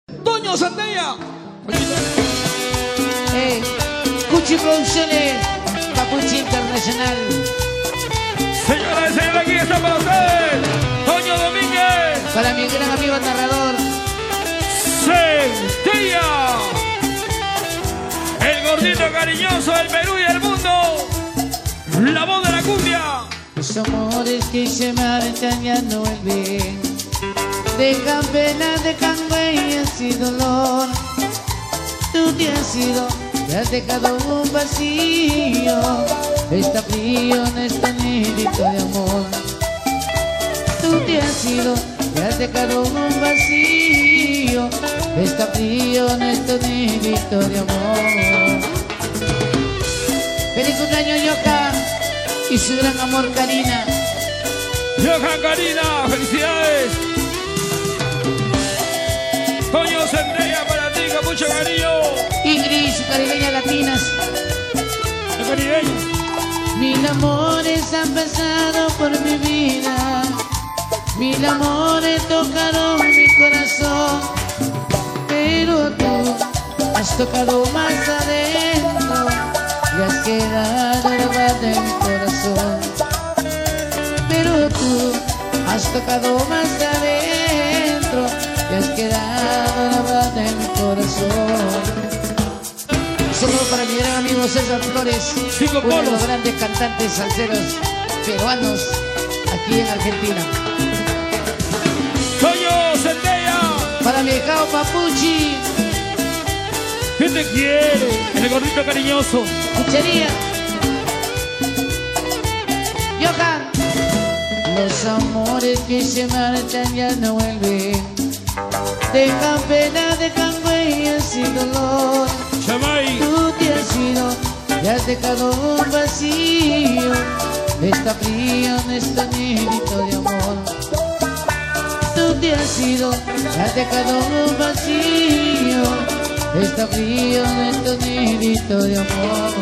Toño Sandella. Cuchi Producciones, Papuchi Internacional. Señoras y señores, aquí está para ustedes Toño Domínguez. Para mi gran amigo narrador Sandella, el gordito cariñoso del Perú y del mundo, la voz de la cumbia. Los amores que se marchan ya no vuelven, dejan penas, dejan huellas y dolor. Tú te has ido, te has dejado un vacío, está frío en este nidito de amor. Tú te has ido, te has dejado un vacío, está frío en este nidito de amor. Feliz cumpleaños, Yoka, y su gran amor, Karina. Yoka, Karina, felicidades. Toño Sandella para ti con mucho cariño. Ingrid, su caribeña latinas. El caribeño. Mil amores han pasado por mi vida, mil amores tocaron mi corazón, pero tú has tocado más adentro y has quedado grabada en mi corazón. Pero tú has tocado más adentro y has quedado grabada en mi corazón. Solo para mi gran amigo César Flores, uno de los grandes cantantes salseros peruanos aquí en Argentina. Toño Sandella. Para mi hijao Papuchi. ¿Quién te quiere? El gordito cariñoso. Cuchería. Johan. Los amores que se marchan ya no vuelven, dejan pena, dejan huellas y dolor. Chamay. Tú te has ido, te has dejado un vacío, está frío en este nidito de amor. Tú te has ido, te has dejado un vacío, está frío en este nidito de amor.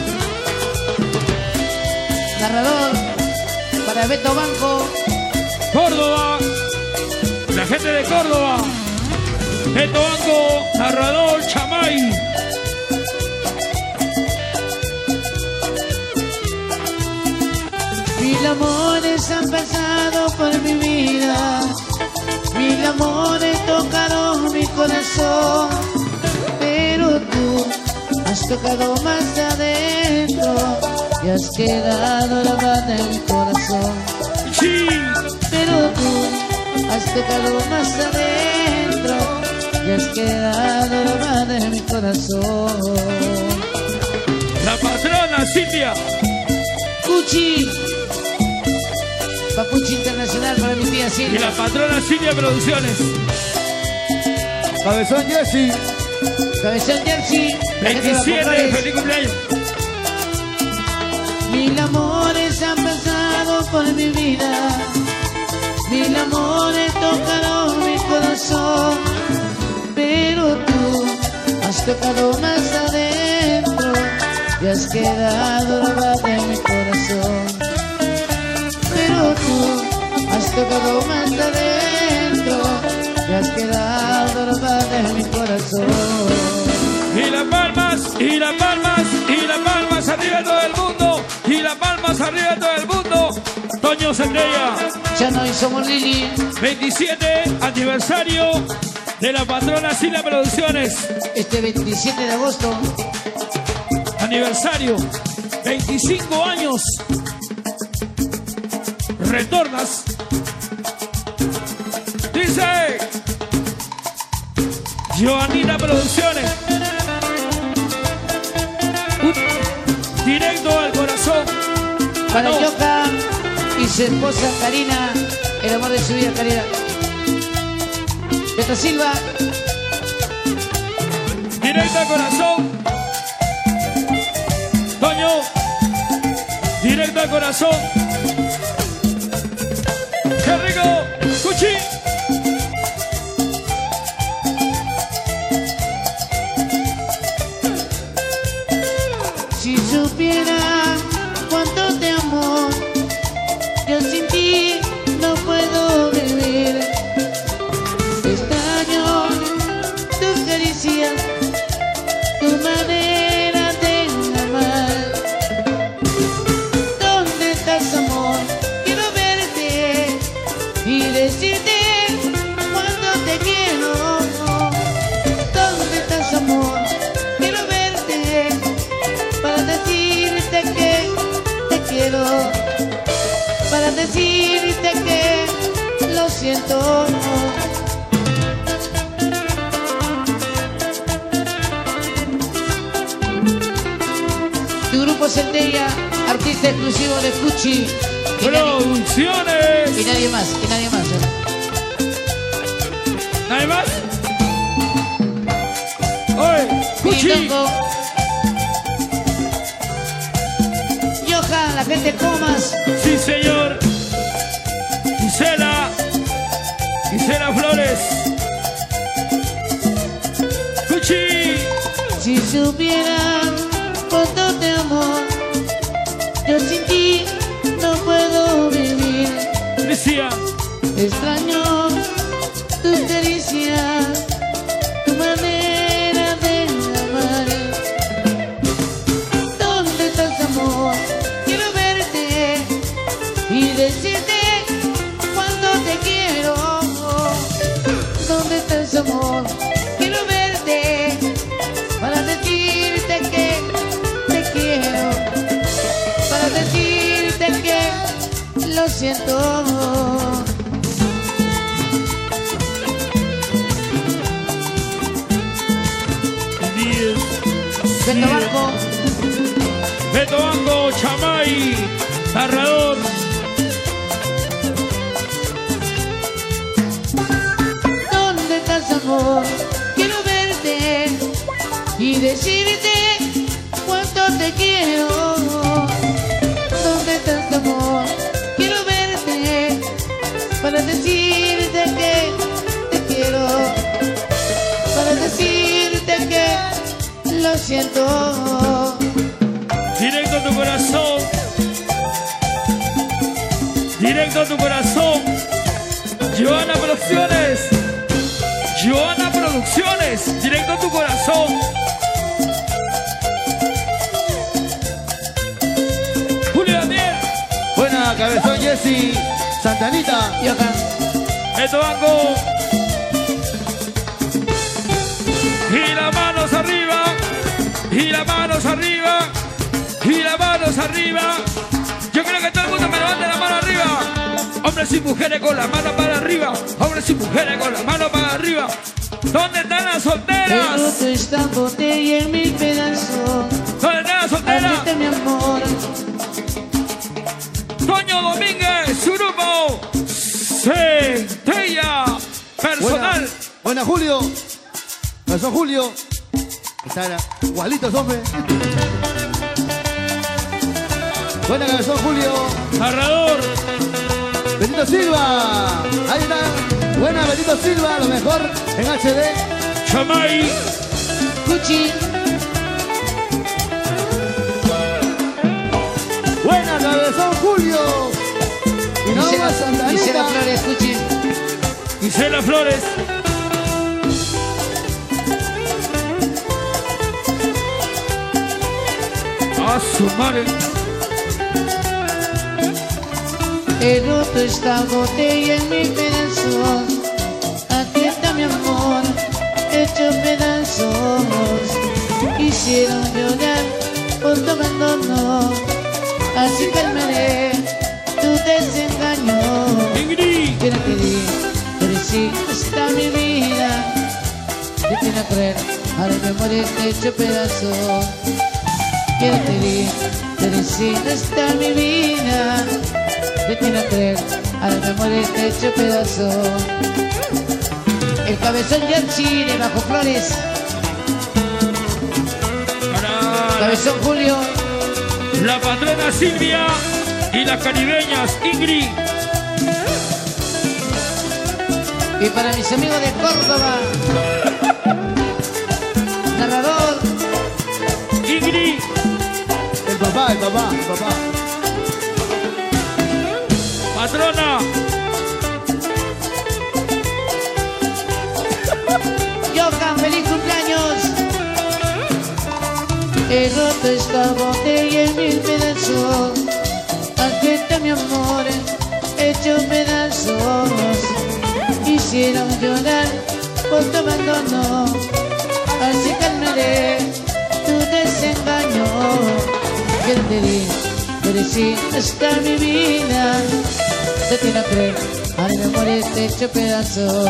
Narrador para Beto Banco, Córdoba, la gente de Córdoba. Beto Banco, narrador, Chamay. mil amores han pasado por mi vida, mil amores tocaron mi corazón, pero tú has tocado más adentro y has quedado grabada en mi corazón. Sí. Pero tú has tocado más adentro y has quedado grabada en mi corazón. La patrona Cintia. Cuchi, Papuchi Internacional para mi tía Y Silvia. la patrona Cintia Producciones. Cabezón Jessy. Cabezón Jersey. 27, feliz cumpleaños. Mil amores han pasado por mi vida, mil amores tocaron mi corazón, pero tú has tocado más adentro y has quedado grabada en mi corazón. Pero tú has tocado más adentro y has quedado grabada en mi corazón. Y las palmas, y las palmas, y las palmas arriba de todo el mundo. Y las palmas arriba de todo el mundo. Toño Sandella. Ya no somos Lili. 27 aniversario de la patrona Silvia Producciones. Este 27 de agosto. Aniversario. 25 años. Retornas. Dice Joanita Producciones. Directo al corazón. Para Yoka y su esposa Karina, el amor de su vida, Karina. Beto Silva. Directo al corazón. Toño. Directo al corazón. ¡Qué rico! ¡Cuchi! Si supiera cuánto te amo, yo sin ti no puedo vivir. Extraño Centella, artista exclusivo de Cuchi. Producciones. Y nadie más, ¿Nadie más? Oye, Cuchi. Pindongo. Johan, la gente Comas. Sí, señor. Gisela Flores. Cuchi. Si supieran cuánto te amo, yo sin ti no puedo vivir. Decía. Extraño tus caricias, tu manera de amar. ¿Dónde estás, amor? Quiero verte y decirte cuánto te quiero. ¿Dónde estás, amor? Quiero verte para decirte que te quiero, para decirte que lo siento. Beto Banco. Beto Banco, Chamay, narrador. ¿Dónde estás, amor? Quiero verte y decirte cuánto te quiero. ¿Dónde estás, amor? Quiero verte para decirte que te quiero, para decirte que lo siento. Directo a tu corazón. Directo a tu corazón. Joana Producciones. Joana Producciones. Directo a tu corazón. Julio Daniel. Buena, cabezón Jessy. Santanita. Johan. Beto Banco. Y las manos arriba. Y las manos arriba. Y las manos arriba. Yo creo que todo el mundo me levante la mano arriba. Hombres y mujeres con la mano para arriba. Hombres y mujeres con la mano para arriba. ¿Dónde están las solteras? Roto esta botella en mil pedazos. ¿Dónde están las solteras? Ábrete, mi amor. Toño Domínguez, su grupo Centella Personal. Buena, Julio. Cabezón Julio. Están igualitos, hombre. Buena, cabezón Julio. Narrador. Benito Silva. Ahí está. Buena, Benito Silva. Lo mejor en HD. Chamay. Cuchi. Buena, cabezón Julio. Y no más Gisela Santanita. Flores, Cuchi. Gisela Flores. A su madre. He roto esta botella en mil pedazos. Atienda, mi amor, hecho pedazos. Quisieron llorar por tu abandono, así calmaré tu desengaño. Ingrid. Quiero que di, pero sí está mi vida. Te tiene a creer, ahora me moriré hecho pedazos. Quiero que di, pero sí está mi vida. Te tiene a creer, ahora me moriré hecho pedazos. El cabezón Yanchi de Bajo Flores. Para Cabezón Julio. la patrona Silvia y las caribeñas Ingrid. Y para mis amigos de Córdoba. Narrador. Ingrid. El papá, el papá, el papá. Patrona. Johan, feliz cumpleaños. He roto esta botella en mil pedazos. Atienda, mi amor, hecho pedazos. Quisieron llorar por tu abandono, así calmaré tu desengaño. Quiero te di, pero sí está mi vida. Te tiene a creer, ahora me moriré hecho pedazos.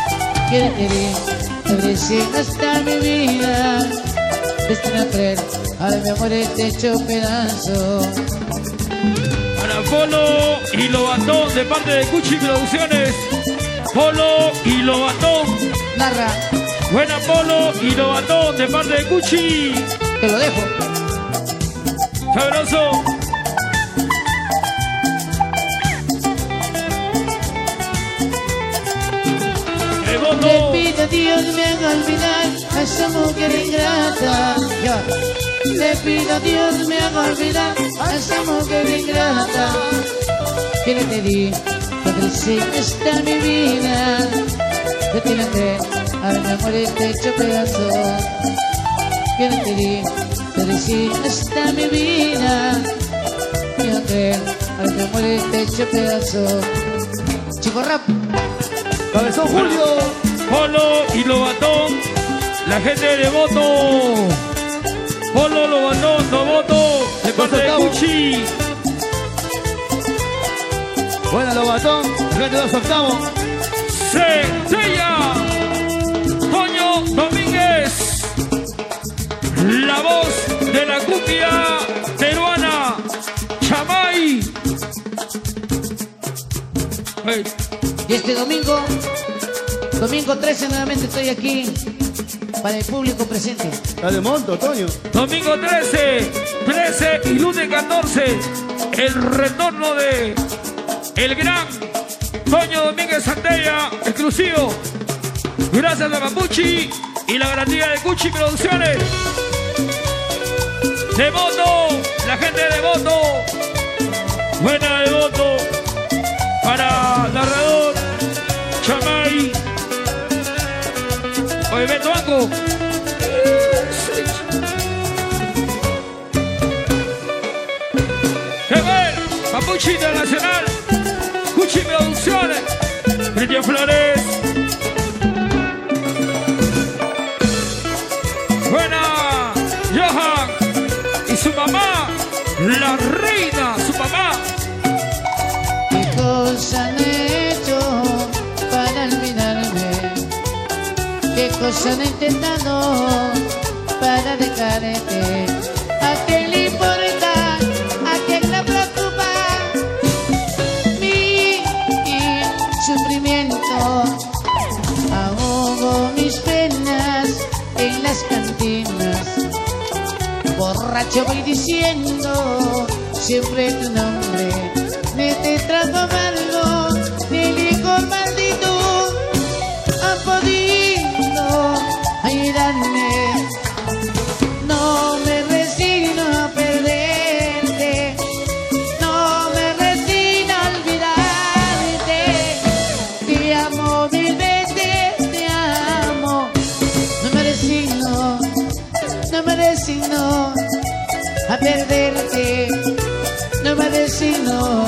Quiero te di, pero sí está mi vida. Te tiene a creer, Ahora mi amor te hecho pedazo. Para Polo y Lobatón de parte de Cuchi Producciones. Polo y Lobatón. Narra. Buena Polo y Lobatón de parte de Cuchi. Te lo dejo. Sabroso. Le pido a Dios me haga olvidar a esa mujer ingrata. Le pido a Dios me haga olvidar a esa mujer ingrata. Que le te di, cuando sí está mi vida. Yo te la creo, ahora mi amor te hecho pedazo. Que le te di, cuando sí está mi vida. Yo creo, ahora mi amor te hecho pedazo. Chico Rap. Cabezón Julio. Polo y Lobatón, la gente de Devoto. Polo, Lobatón, Devoto, de parte de Cuchi. Buena Lobatón, gente de 2 octavos. Sella, Toño Domínguez, la voz de la cumbia peruana, Chamay. Hey. Y este domingo 13 nuevamente estoy aquí para el público presente. La de Monto, Toño. Domingo 13 y lunes 14, el retorno de el gran Toño Domínguez Santella, exclusivo. Gracias a Mapuchi y la garantía de Cuchi Producciones. Devoto, la gente de Devoto. Buena Devoto. Para narrador, Chamay. Oye, Beto Banco. ¡Qué bueno! Mapuchi Internacional. Cuchi Producciones. Cristian Flores. Buena. Johan. Y su mamá. La reina. Su mamá. ¿Qué cosa han hecho para olvidarme? ¿Qué cosa han intentado para dejarte? ¿A quién le importa? ¿A quién le preocupa? Mi sufrimiento. Ahogo mis penas en las cantinas. Borracho voy diciendo siempre tu nombre. Ni te trago amargo, ni licor maldito ha podido ayudarme. No me resigno a perderte, no me resigno a olvidarte. Te amo mil veces, te amo. No me resigno a perderte. No me resigno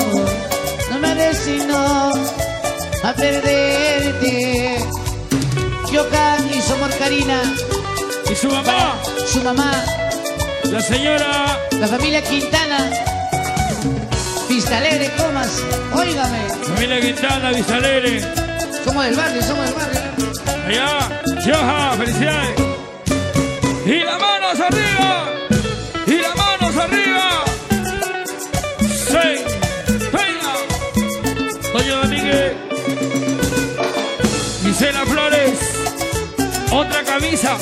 a perderte. Yokan y su amor Karina. Y su mamá. Su mamá. La señora. La familia Quintana. Vista Alegre, Comas. Óigame. Familia Quintana, Vista Alegre. Somos del barrio. Allá. Yoja, felicidades. Y las manos arriba. Y las manos arriba. Sí. Venga. Toño Domínguez. Gisela Flores. Otra camisa.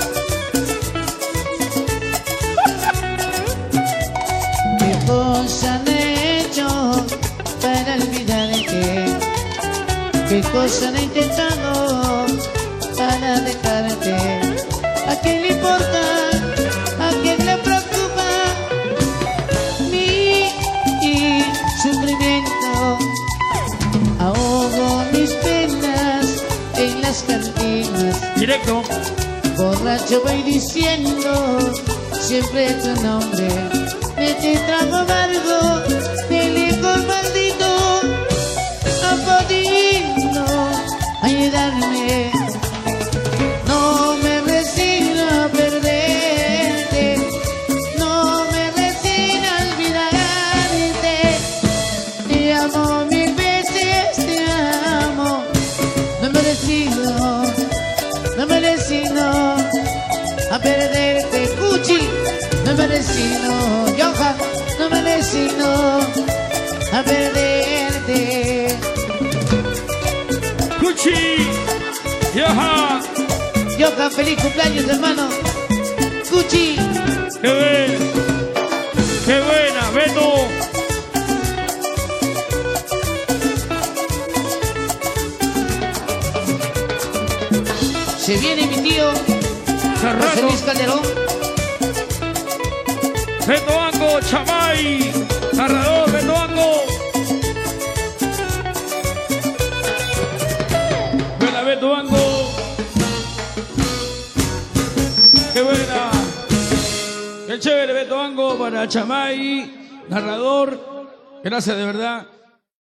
¿Qué cosa han hecho para olvidarte? ¿Qué cosa han intentado para dejarte? ¿A quién le importa? ¿A quién le preocupa? Mi sufrimiento. Ahogo mis penas en las cantinas. Directo. Borracho voy diciendo siempre tu nombre. De te trago amargo, de licor maldito ha podido ayudarme. No me resigno a perderte, no me resigno a olvidarte. Te amo mil veces, te amo. No me resigno a perderte, Cuchi. No me resigno, Johan, no me resigno a perderte. Cuchi, Johan. Johan, feliz cumpleaños, hermano. Cuchi. Qué buena, qué buena, Beto. Se viene mi tío José Luis Calderón. Beto Ango, Chamay, narrador, Beto Ango. Buena, Beto Ango. Qué buena. Qué chévere, Beto Ango, para Chamay, narrador. Gracias de verdad.